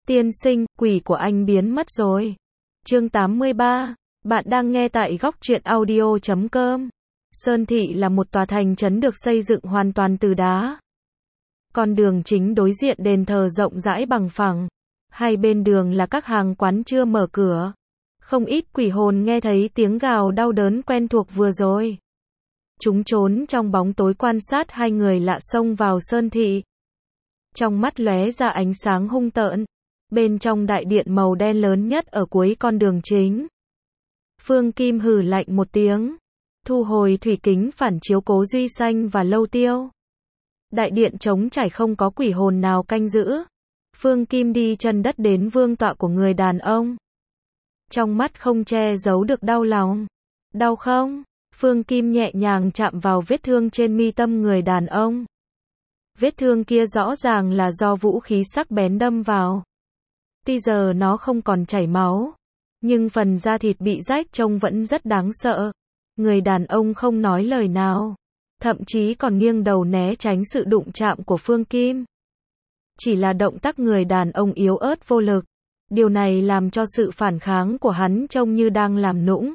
Tiên sinh, quỷ của anh biến mất rồi. Chương 83. Bạn đang nghe tại góc truyện audio.com. Sơn Thị là một tòa thành trấn được xây dựng hoàn toàn từ đá. Con đường chính đối diện đền thờ rộng rãi bằng phẳng. Hai bên đường là các hàng quán chưa mở cửa. Không ít quỷ hồn nghe thấy tiếng gào đau đớn quen thuộc vừa rồi. Chúng trốn trong bóng tối quan sát hai người lạ xông vào Sơn Thị. Trong mắt lóe ra ánh sáng hung tợn. Bên trong đại điện màu đen lớn nhất ở cuối con đường chính. Phương Kim hừ lạnh một tiếng. Thu hồi thủy kính phản chiếu Cố Duy Xanh và Lâu Tiêu. Đại điện trống trải không có quỷ hồn nào canh giữ. Phương Kim đi chân đất đến vương tọa của người đàn ông. Trong mắt không che giấu được đau lòng. Đau không? Phương Kim nhẹ nhàng chạm vào vết thương trên mi tâm người đàn ông. Vết thương kia rõ ràng là do vũ khí sắc bén đâm vào. Tuy giờ nó không còn chảy máu, nhưng phần da thịt bị rách trông vẫn rất đáng sợ. Người đàn ông không nói lời nào, thậm chí còn nghiêng đầu né tránh sự đụng chạm của Phương Kim. Chỉ là động tác người đàn ông yếu ớt vô lực. Điều này làm cho sự phản kháng của hắn trông như đang làm nũng.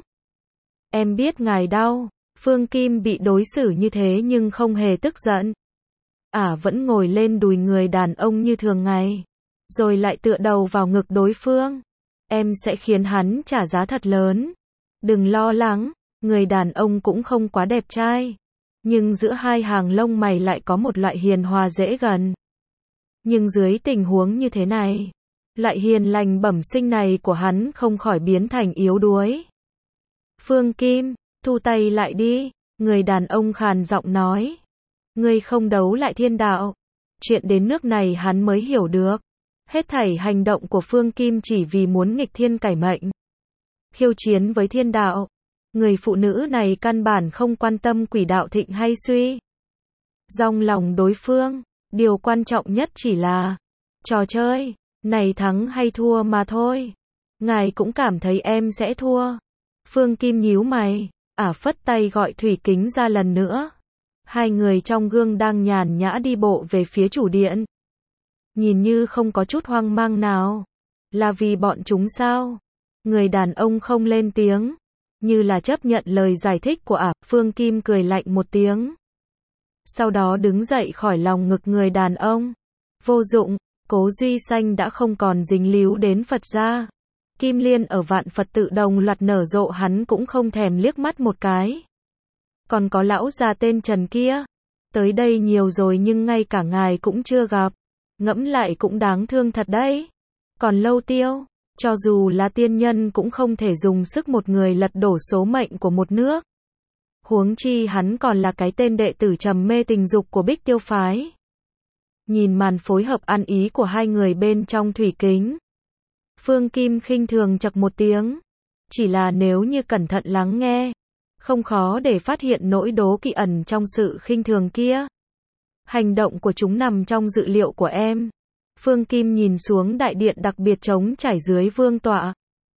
Em biết đau. Phương Kim bị đối xử như thế nhưng không hề tức giận. Vẫn ngồi lên đùi người đàn ông như thường ngày. Rồi lại tựa đầu vào ngực đối phương. Em sẽ khiến hắn trả giá thật lớn. Đừng lo lắng, người đàn ông cũng không quá đẹp trai. Nhưng giữa hai hàng lông mày lại có một loại hiền hòa dễ gần. Nhưng dưới tình huống như thế này, loại hiền lành bẩm sinh này của hắn không khỏi biến thành yếu đuối. Phương Kim, thu tay lại đi, người đàn ông khàn giọng nói. Ngươi không đấu lại thiên đạo. Chuyện đến nước này hắn mới hiểu được. Hết thảy hành động của Phương Kim chỉ vì muốn nghịch thiên cải mệnh. Khiêu chiến với thiên đạo. Người phụ nữ này căn bản không quan tâm quỷ đạo thịnh hay suy. Trong lòng đối phương, điều quan trọng nhất chỉ là trò chơi, này thắng hay thua mà thôi. Ngài cũng cảm thấy em sẽ thua. Phương Kim nhíu mày, phất tay gọi thủy kính ra lần nữa. Hai người trong gương đang nhàn nhã đi bộ về phía chủ điện. Nhìn như không có chút hoang mang nào. Là vì bọn chúng sao? Người đàn ông không lên tiếng. Như là chấp nhận lời giải thích của Phương Kim cười lạnh một tiếng. Sau đó đứng dậy khỏi lòng ngực người đàn ông. Vô dụng, Cố Duy Xanh đã không còn dính líu đến Phật gia. Kim Liên ở Vạn Phật Tự đồng loạt nở rộ hắn cũng không thèm liếc mắt một cái. Còn có lão già tên Trần kia. Tới đây nhiều rồi nhưng ngay cả ngài cũng chưa gặp. Ngẫm lại cũng đáng thương thật đấy. Còn Lâu Tiêu, cho dù là tiên nhân cũng không thể dùng sức một người lật đổ số mệnh của một nước. Huống chi hắn còn là cái tên đệ tử trầm mê tình dục của Bích Tiêu phái. Nhìn màn phối hợp ăn ý của hai người bên trong thủy kính. Phương Kim khinh thường chậc một tiếng. Chỉ là nếu như cẩn thận lắng nghe, không khó để phát hiện nỗi đố kỵ ẩn trong sự khinh thường kia. Hành động của chúng nằm trong dự liệu của em. Phương Kim nhìn xuống đại điện đặc biệt trống trải dưới vương tọa.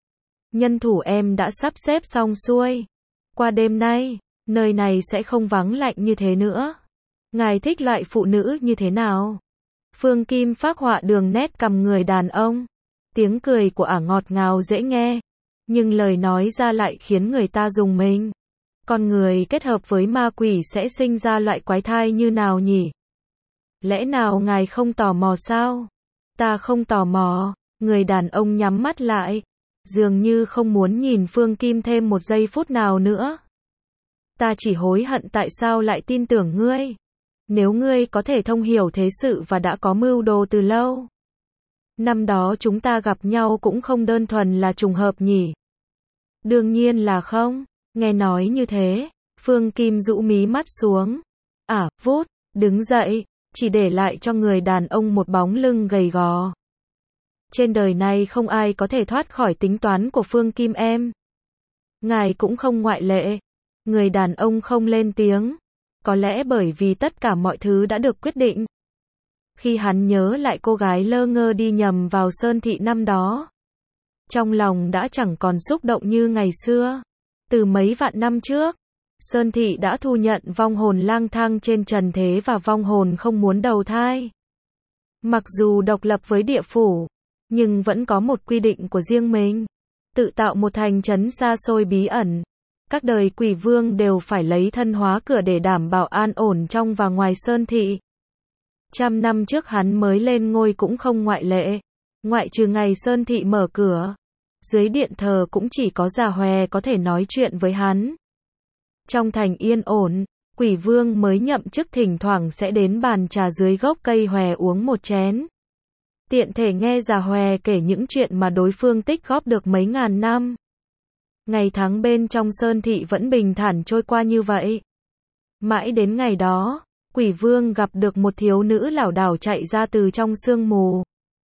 Nhân thủ em đã sắp xếp xong xuôi. Qua đêm nay, nơi này sẽ không vắng lạnh như thế nữa. Ngài thích loại phụ nữ như thế nào? Phương Kim phác họa đường nét cằm người đàn ông. Tiếng cười của ngọt ngào dễ nghe. Nhưng lời nói ra lại khiến người ta rùng mình. Con người kết hợp với ma quỷ sẽ sinh ra loại quái thai như nào nhỉ? Lẽ nào ngài không tò mò sao? Ta không tò mò. Người đàn ông nhắm mắt lại. Dường như không muốn nhìn Phương Kim thêm một giây phút nào nữa. Ta chỉ hối hận tại sao lại tin tưởng ngươi. Nếu ngươi có thể thông hiểu thế sự và đã có mưu đồ từ lâu. Năm đó chúng ta gặp nhau cũng không đơn thuần là trùng hợp nhỉ? Đương nhiên là không. Nghe nói như thế, Phương Kim rũ mí mắt xuống. Vút, đứng dậy, chỉ để lại cho người đàn ông một bóng lưng gầy gò. Trên đời này không ai có thể thoát khỏi tính toán của Phương Kim em. Ngài cũng không ngoại lệ. Người đàn ông không lên tiếng. Có lẽ bởi vì tất cả mọi thứ đã được quyết định. Khi hắn nhớ lại cô gái lơ ngơ đi nhầm vào Sơn Thị năm đó. Trong lòng đã chẳng còn xúc động như ngày xưa. Từ mấy vạn năm trước, Sơn Thị đã thu nhận vong hồn lang thang trên trần thế và vong hồn không muốn đầu thai. Mặc dù độc lập với địa phủ, nhưng vẫn có một quy định của riêng mình. Tự tạo một thành trấn xa xôi bí ẩn. Các đời quỷ vương đều phải lấy thân hóa cửa để đảm bảo an ổn trong và ngoài Sơn Thị. 100 năm trước hắn mới lên ngôi cũng không ngoại lệ. Ngoại trừ ngày Sơn Thị mở cửa. Dưới điện thờ cũng chỉ có già hòe có thể nói chuyện với hắn. Trong thành yên ổn, quỷ vương mới nhậm chức thỉnh thoảng sẽ đến bàn trà dưới gốc cây hòe uống một chén. Tiện thể nghe già hòe kể những chuyện mà đối phương tích góp được mấy ngàn năm. Ngày tháng bên trong Sơn Thị vẫn bình thản trôi qua như vậy. Mãi đến ngày đó, quỷ vương gặp được một thiếu nữ lảo đảo chạy ra từ trong sương mù.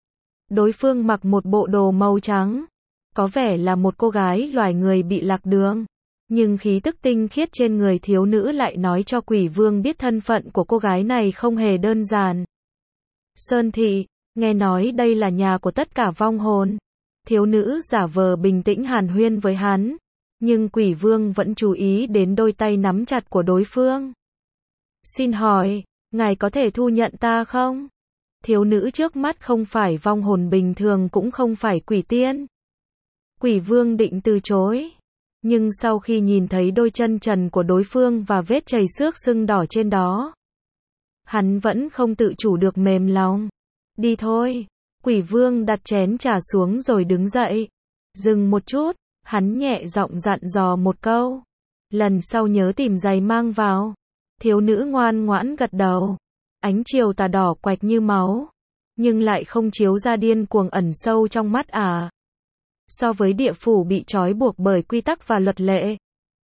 Đối phương mặc một bộ đồ màu trắng. Có vẻ là một cô gái loài người bị lạc đường. Nhưng khí tức tinh khiết trên người thiếu nữ lại nói cho quỷ vương biết thân phận của cô gái này không hề đơn giản. Sơn Thị, nghe nói đây là nhà của tất cả vong hồn. Thiếu nữ giả vờ bình tĩnh hàn huyên với hắn. Nhưng quỷ vương vẫn chú ý đến đôi tay nắm chặt của đối phương. Xin hỏi, ngài có thể thu nhận ta không? Thiếu nữ trước mắt không phải vong hồn bình thường cũng không phải quỷ tiên. Quỷ vương định từ chối. Nhưng sau khi nhìn thấy đôi chân trần của đối phương và vết chảy xước sưng đỏ trên đó, hắn vẫn không tự chủ được mềm lòng. Đi thôi. Quỷ vương đặt chén trà xuống rồi đứng dậy. Dừng một chút, hắn nhẹ giọng dặn dò một câu. Lần sau nhớ tìm giày mang vào. Thiếu nữ ngoan ngoãn gật đầu. Ánh chiều tà đỏ quạch như máu, nhưng lại không chiếu ra điên cuồng ẩn sâu trong mắt ả. So với địa phủ bị trói buộc bởi quy tắc và luật lệ,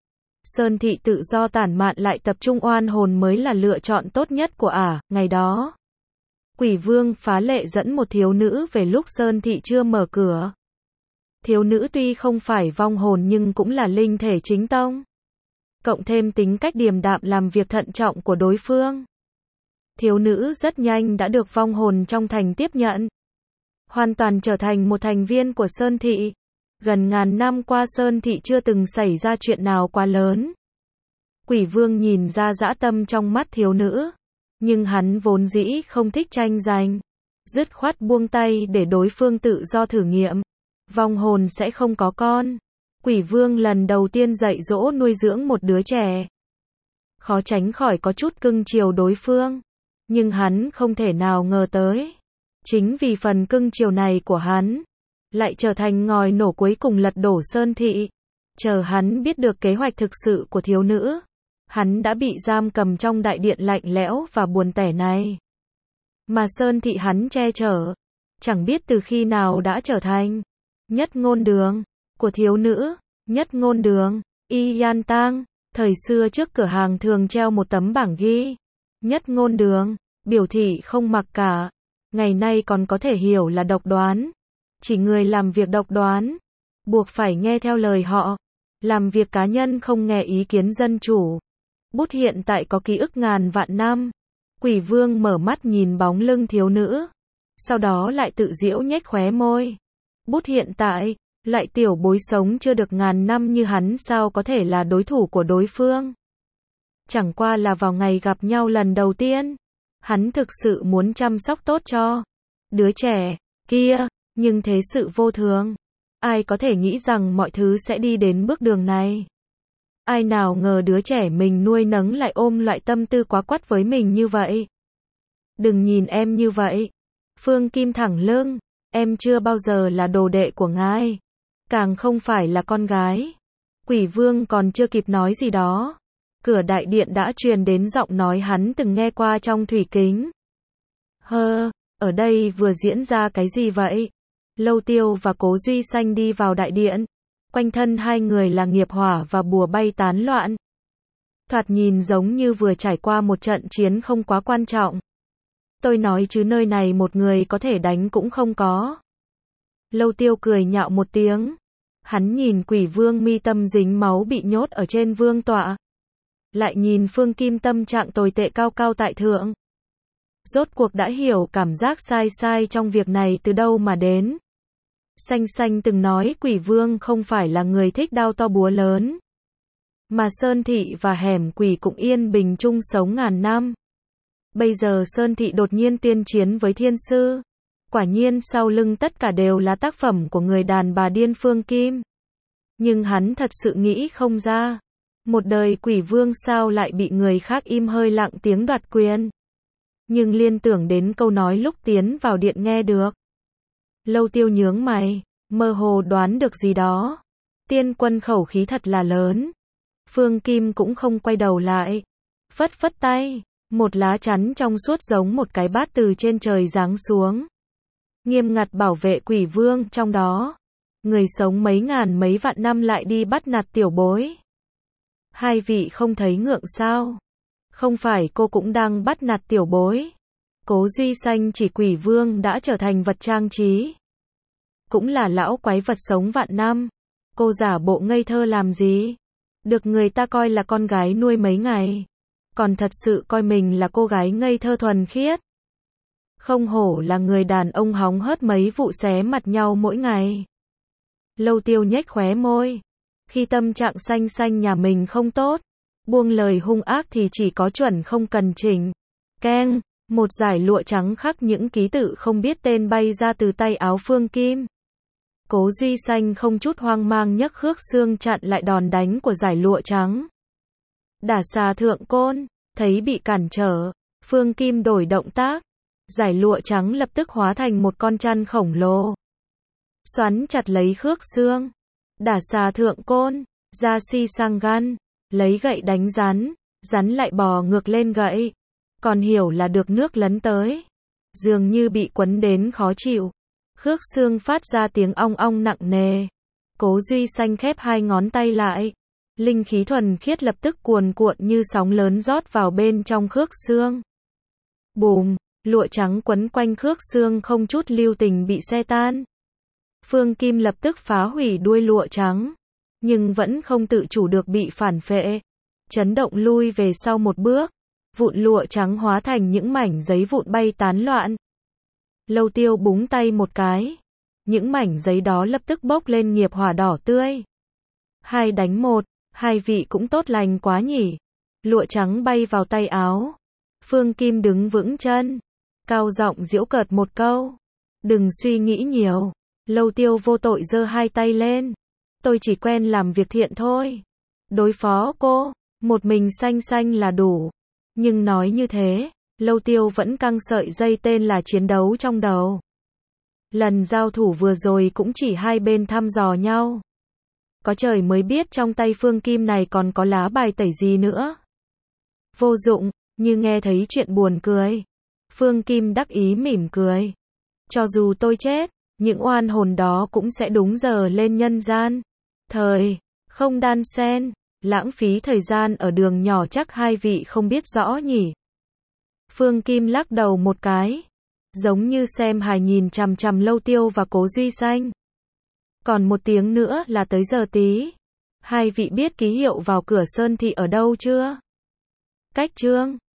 Sơn Thị tự do tản mạn lại tập trung oan hồn mới là lựa chọn tốt nhất của ả. Ngày đó, quỷ vương phá lệ dẫn một thiếu nữ về lúc Sơn Thị chưa mở cửa. Thiếu nữ tuy không phải vong hồn nhưng cũng là linh thể chính tông. Cộng thêm tính cách điềm đạm làm việc thận trọng của đối phương, thiếu nữ rất nhanh đã được vong hồn trong thành tiếp nhận. Hoàn toàn trở thành một thành viên của Sơn Thị. Gần ngàn năm qua Sơn Thị chưa từng xảy ra chuyện nào quá lớn. Quỷ vương nhìn ra dã tâm trong mắt thiếu nữ. Nhưng hắn vốn dĩ không thích tranh giành. Dứt khoát buông tay để đối phương tự do thử nghiệm. Vong hồn sẽ không có con. Quỷ vương lần đầu tiên dạy dỗ nuôi dưỡng một đứa trẻ. Khó tránh khỏi có chút cưng chiều đối phương. Nhưng hắn không thể nào ngờ tới. Chính vì phần cưng chiều này của hắn, lại trở thành ngòi nổ cuối cùng lật đổ Sơn Thị. Chờ hắn biết được kế hoạch thực sự của thiếu nữ, hắn đã bị giam cầm trong đại điện lạnh lẽo và buồn tẻ này. Mà Sơn Thị hắn che chở, chẳng biết từ khi nào đã trở thành nhất ngôn đường của thiếu nữ. Nhất ngôn đường, Y Yan Tang, thời xưa trước cửa hàng thường treo một tấm bảng ghi nhất ngôn đường, biểu thị không mặc cả. Ngày nay còn có thể hiểu là độc đoán. Chỉ người làm việc độc đoán, buộc phải nghe theo lời họ. Làm việc cá nhân không nghe ý kiến dân chủ. Bút hiện tại có ký ức ngàn vạn năm. Quỷ vương mở mắt nhìn bóng lưng thiếu nữ. Sau đó lại tự giễu nhếch khóe môi. Bút hiện tại, lại tiểu bối sống chưa được ngàn năm như hắn sao có thể là đối thủ của đối phương. Chẳng qua là vào ngày gặp nhau lần đầu tiên, hắn thực sự muốn chăm sóc tốt cho đứa trẻ kia, nhưng thế sự vô thường. Ai có thể nghĩ rằng mọi thứ sẽ đi đến bước đường này. Ai nào ngờ đứa trẻ mình nuôi nấng lại ôm loại tâm tư quá quắt với mình như vậy. Đừng nhìn em như vậy. Phương Kim thẳng lưng. Em chưa bao giờ là đồ đệ của ngài. Càng không phải là con gái. Quỷ vương còn chưa kịp nói gì đó. Cửa đại điện đã truyền đến giọng nói hắn từng nghe qua trong thủy kính. Ở đây vừa diễn ra cái gì vậy? Lâu Tiêu và Cố Duy Xanh đi vào đại điện. Quanh thân hai người là nghiệp hỏa và bùa bay tán loạn. Thoạt nhìn giống như vừa trải qua một trận chiến không quá quan trọng. Tôi nói chứ nơi này một người có thể đánh cũng không có. Lâu Tiêu cười nhạo một tiếng. Hắn nhìn quỷ vương mi tâm dính máu bị nhốt ở trên vương tọa. Lại nhìn Phương Kim tâm trạng tồi tệ cao cao tại thượng. Rốt cuộc đã hiểu cảm giác sai sai trong việc này từ đâu mà đến. Xanh Xanh từng nói quỷ vương không phải là người thích đao to búa lớn. Mà Sơn Thị và hẻm quỷ cũng yên bình chung sống ngàn năm. Bây giờ Sơn Thị đột nhiên tuyên chiến với thiên sư. Quả nhiên sau lưng tất cả đều là tác phẩm của người đàn bà điên Phương Kim. Nhưng hắn thật sự nghĩ không ra. Một đời quỷ vương sao lại bị người khác im hơi lặng tiếng đoạt quyền. Nhưng liên tưởng đến câu nói lúc tiến vào điện nghe được. Lâu Tiêu nhướng mày, mơ hồ đoán được gì đó. Tiên quân khẩu khí thật là lớn. Phương Kim cũng không quay đầu lại. Phất phất tay, một lá chắn trong suốt giống một cái bát từ trên trời giáng xuống. Nghiêm ngặt bảo vệ quỷ vương trong đó. Người sống mấy ngàn mấy vạn năm lại đi bắt nạt tiểu bối. Hai vị không thấy ngượng sao? Không phải cô cũng đang bắt nạt tiểu bối. Cố Duy Xanh chỉ quỷ vương đã trở thành vật trang trí. Cũng là lão quái vật sống vạn năm. Cô giả bộ ngây thơ làm gì? Được người ta coi là con gái nuôi mấy ngày. Còn thật sự coi mình là cô gái ngây thơ thuần khiết. Không hổ là người đàn ông hóng hớt mấy vụ xé mặt nhau mỗi ngày. Lâu Tiêu nhếch khóe môi. Khi tâm trạng xanh xanh nhà mình không tốt, buông lời hung ác thì chỉ có chuẩn không cần chỉnh. Keng, một dải lụa trắng khắc những ký tự không biết tên bay ra từ tay áo Phương Kim. Cố Duy Xanh không chút hoang mang nhấc khước xương chặn lại đòn đánh của dải lụa trắng. Đả xà thượng côn, thấy bị cản trở, Phương Kim đổi động tác. Dải lụa trắng lập tức hóa thành một con chăn khổng lồ. Xoắn chặt lấy khước xương. Đả xà thượng côn, ra si sang gan, lấy gậy đánh rắn, rắn lại bò ngược lên gậy. Còn hiểu là được nước lấn tới. Dường như bị quấn đến khó chịu. Khước xương phát ra tiếng ong ong nặng nề. Cố Duy Xanh khép hai ngón tay lại. Linh khí thuần khiết lập tức cuồn cuộn như sóng lớn rót vào bên trong khước xương. Bùm, lụa trắng quấn quanh khước xương không chút lưu tình bị xé tan. Phương Kim lập tức phá hủy đuôi lụa trắng. Nhưng vẫn không tự chủ được bị phản phệ. Chấn động lui về sau một bước. Vụn lụa trắng hóa thành những mảnh giấy vụn bay tán loạn. Lâu Tiêu búng tay một cái. Những mảnh giấy đó lập tức bốc lên nghiệp hỏa đỏ tươi. 2 đánh 1, hai vị cũng tốt lành quá nhỉ. Lụa trắng bay vào tay áo. Phương Kim đứng vững chân. Cao giọng giễu cợt một câu. Đừng suy nghĩ nhiều. Lâu Tiêu vô tội giơ hai tay lên. Tôi chỉ quen làm việc thiện thôi. Đối phó cô, một mình Xanh Xanh là đủ. Nhưng nói như thế, Lâu Tiêu vẫn căng sợi dây tên là chiến đấu trong đầu. Lần giao thủ vừa rồi cũng chỉ hai bên thăm dò nhau. Có trời mới biết trong tay Phương Kim này còn có lá bài tẩy gì nữa. Vô dụng, như nghe thấy chuyện buồn cười. Phương Kim đắc ý mỉm cười. Cho dù tôi chết, những oan hồn đó cũng sẽ đúng giờ lên nhân gian. Không đan xen, lãng phí thời gian ở đường nhỏ chắc hai vị không biết rõ nhỉ. Phương Kim lắc đầu một cái. Giống như xem hài nhìn chằm chằm Lâu Tiêu và Cố Duy Xanh. Còn 1 tiếng nữa là tới giờ tí. Hai vị biết ký hiệu vào cửa Sơn Thị ở đâu chưa? Cách chương